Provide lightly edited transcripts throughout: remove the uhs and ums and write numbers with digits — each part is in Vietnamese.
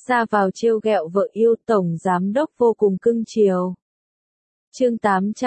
ra vào trêu ghẹo vợ yêu, tổng giám đốc vô cùng cưng chiều. Chương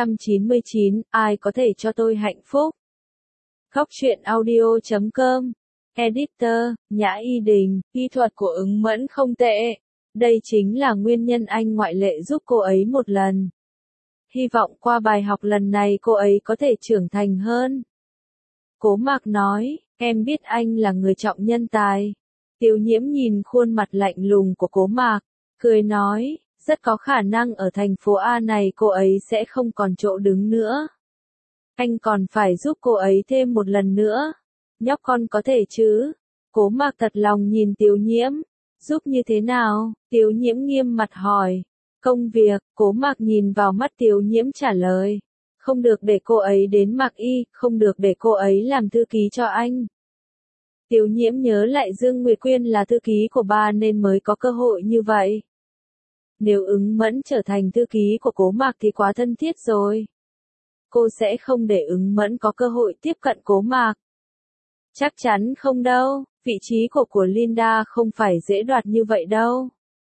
899, ai có thể cho tôi hạnh phúc? Góc truyện audio.com. Editor, Nhã Y Đình, kỹ thuật của Ứng Mẫn không tệ. Đây chính là nguyên nhân anh ngoại lệ giúp cô ấy một lần. Hy vọng qua bài học lần này cô ấy có thể trưởng thành hơn. Cố Mạc nói, em biết anh là người trọng nhân tài. Tiêu Nhiễm nhìn khuôn mặt lạnh lùng của Cố Mạc, cười nói, rất có khả năng ở thành phố A này cô ấy sẽ không còn chỗ đứng nữa. Anh còn phải giúp cô ấy thêm một lần nữa. Nhóc con có thể chứ? Cố Mạc thật lòng nhìn Tiêu Nhiễm. Giúp như thế nào? Tiêu Nhiễm nghiêm mặt hỏi. Công việc, Cố Mạc nhìn vào mắt Tiêu Nhiễm trả lời. Không được để cô ấy đến Mạc Y, không được để cô ấy làm thư ký cho anh. Tiêu Nhiễm nhớ lại Dương Nguyệt Quyên là thư ký của bà nên mới có cơ hội như vậy. Nếu Ứng Mẫn trở thành thư ký của Cố Mạc thì quá thân thiết rồi. Cô sẽ không để Ứng Mẫn có cơ hội tiếp cận Cố Mạc. Chắc chắn không đâu, vị trí của Linda không phải dễ đoạt như vậy đâu.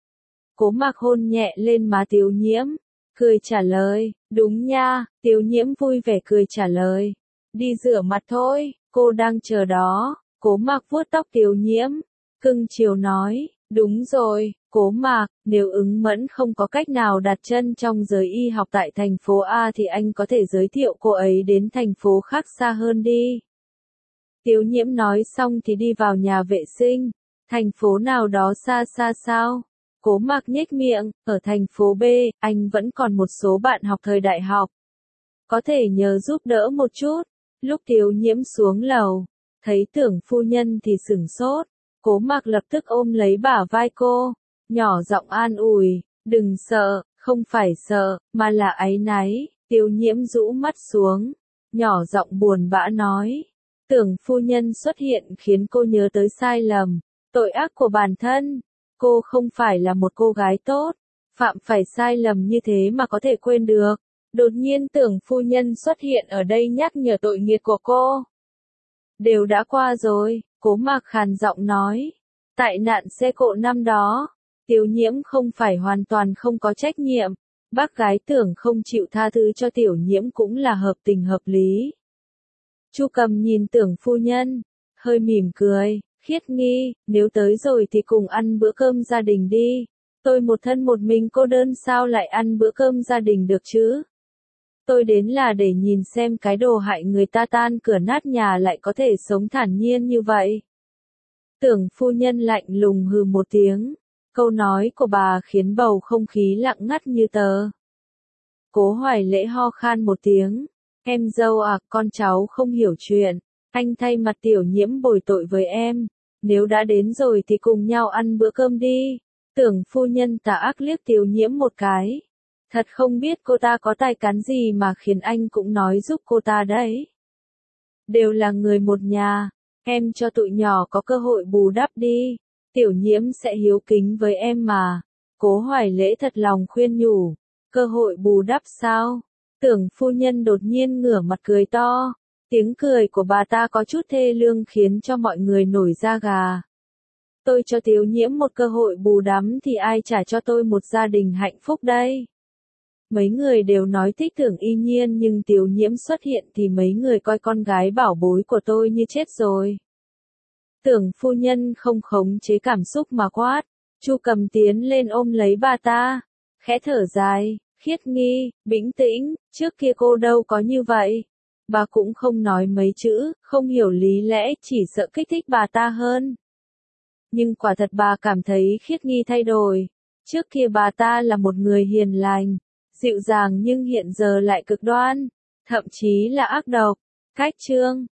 Cố Mạc hôn nhẹ lên má Tiêu Nhiễm, cười trả lời, đúng nha, Tiêu Nhiễm vui vẻ cười trả lời. Đi rửa mặt thôi, cô đang chờ đó. Cố Mạc vuốt tóc Tiêu Nhiễm, cưng chiều nói, đúng rồi, Cố Mạc, nếu Ứng Mẫn không có cách nào đặt chân trong giới y học tại thành phố A thì anh có thể giới thiệu cô ấy đến thành phố khác xa hơn đi. Tiêu Nhiễm nói xong thì đi vào nhà vệ sinh. Thành phố nào đó xa xa sao? Cố Mạc nhếch miệng, ở thành phố B, anh vẫn còn một số bạn học thời đại học. Có thể nhờ giúp đỡ một chút. Lúc Tiêu Nhiễm xuống lầu, thấy Tưởng phu nhân thì sửng sốt. Cố Mạc lập tức ôm lấy bả vai cô, nhỏ giọng an ủi, đừng sợ, không phải sợ, mà là áy náy. Tiêu Nhiễm rũ mắt xuống, nhỏ giọng buồn bã nói. Tưởng phu nhân xuất hiện khiến cô nhớ tới sai lầm, tội ác của bản thân. Cô không phải là một cô gái tốt, phạm phải sai lầm như thế mà có thể quên được. Đột nhiên Tưởng phu nhân xuất hiện ở đây nhắc nhở tội nghiệp của cô. Đều đã qua rồi, Cố Mạc khàn giọng nói. Tại nạn xe cộ năm đó, Tiêu Nhiễm không phải hoàn toàn không có trách nhiệm. Bác gái Tưởng không chịu tha thứ cho Tiểu Nhiễm cũng là hợp tình hợp lý. Chu Cầm nhìn Tưởng phu nhân, hơi mỉm cười, Khiết Nghi, nếu tới rồi thì cùng ăn bữa cơm gia đình đi. Tôi một thân một mình cô đơn sao lại ăn bữa cơm gia đình được chứ? Tôi đến là để nhìn xem cái đồ hại người ta tan cửa nát nhà lại có thể sống thản nhiên như vậy. Tưởng phu nhân lạnh lùng hừ một tiếng. Câu nói của bà khiến bầu không khí lặng ngắt như tờ. Cố Hoài Lễ ho khan một tiếng. Em dâu à, con cháu không hiểu chuyện. Anh thay mặt Tiểu Nhiễm bồi tội với em. Nếu đã đến rồi thì cùng nhau ăn bữa cơm đi. Tưởng phu nhân tà ác liếc Tiểu Nhiễm một cái. Thật không biết cô ta có tài cán gì mà khiến anh cũng nói giúp cô ta đấy. Đều là người một nhà. Em cho tụi nhỏ có cơ hội bù đắp đi. Tiểu Nhiễm sẽ hiếu kính với em mà. Cố Hoài Lễ thật lòng khuyên nhủ. Cơ hội bù đắp sao? Tưởng phu nhân đột nhiên ngửa mặt cười to. Tiếng cười của bà ta có chút thê lương khiến cho mọi người nổi da gà. Tôi cho Tiểu Nhiễm một cơ hội bù đắm thì ai trả cho tôi một gia đình hạnh phúc đây? Mấy người đều nói thích Tưởng Y Nhiên nhưng Tiểu Nhiễm xuất hiện thì mấy người coi con gái bảo bối của tôi như chết rồi. Tưởng phu nhân không khống chế cảm xúc mà quát. Chu Cầm tiến lên ôm lấy bà ta, khẽ thở dài. Khiết Nghi, bình tĩnh, trước kia cô đâu có như vậy. Bà cũng không nói mấy chữ, không hiểu lý lẽ, chỉ sợ kích thích bà ta hơn. Nhưng quả thật bà cảm thấy Khiết Nghi thay đổi. Trước kia bà ta là một người hiền lành, dịu dàng nhưng hiện giờ lại cực đoan, thậm chí là ác độc. Cách Trương,